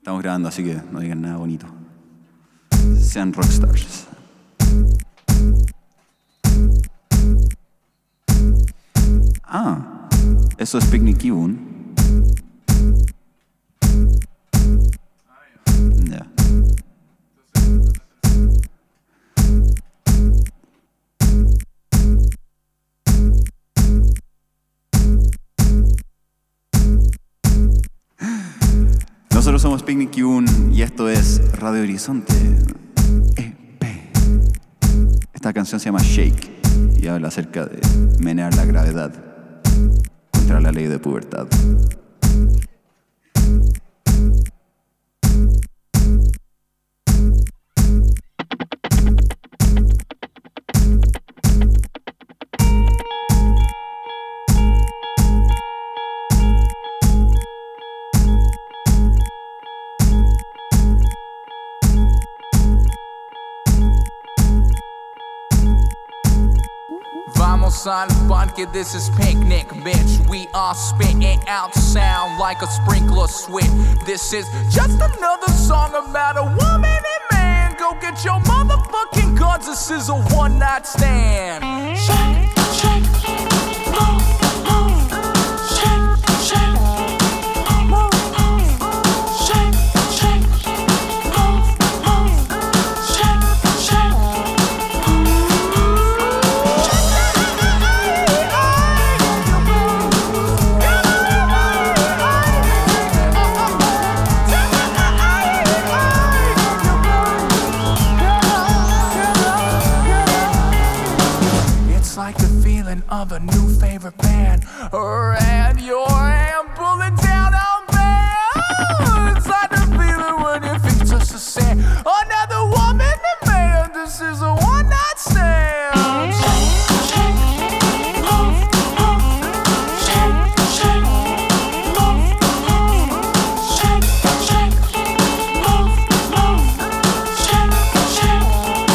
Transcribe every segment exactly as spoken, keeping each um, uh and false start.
Estamos grabando, así que no digan nada bonito. Sean rockstars. Ah, eso es Picnic Kibun. Ya. Nosotros somos Picnic Kibun y esto es Radio Horizonte E P. Esta canción se llama Shake y habla acerca de menear la gravedad contra la ley de pubertad. Vamos al parque, this is picnic, bitch. We are spitting out sound like a sprinkler switch. This is just another song about a woman and man. Go get your motherfucking guns, this is a one night stand. Shake, shake, move, move. Shake, shake, move, move. Shake, shake, move, move. Shake, shake. Like the feeling of a new favorite band, and your hand pulling down on band. It's like the feeling when your feet touch the sand. Another woman and man, this is a one night stand. Shake, shake, move, move. Shake, shake, move, move. Shake, shake, move, move. Shake, shake.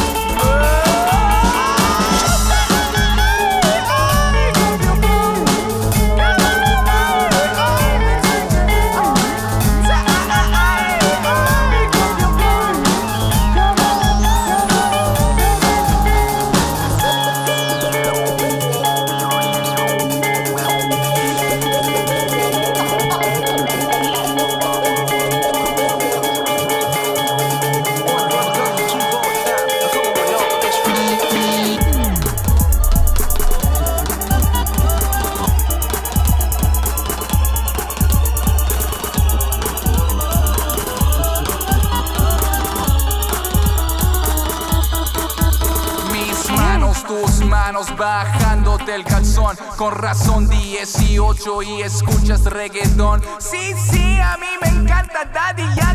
Bajándote el calzón, con razón dieciocho y escuchas reggaetón. Sí, sí, a mí me encanta Daddy Yankee.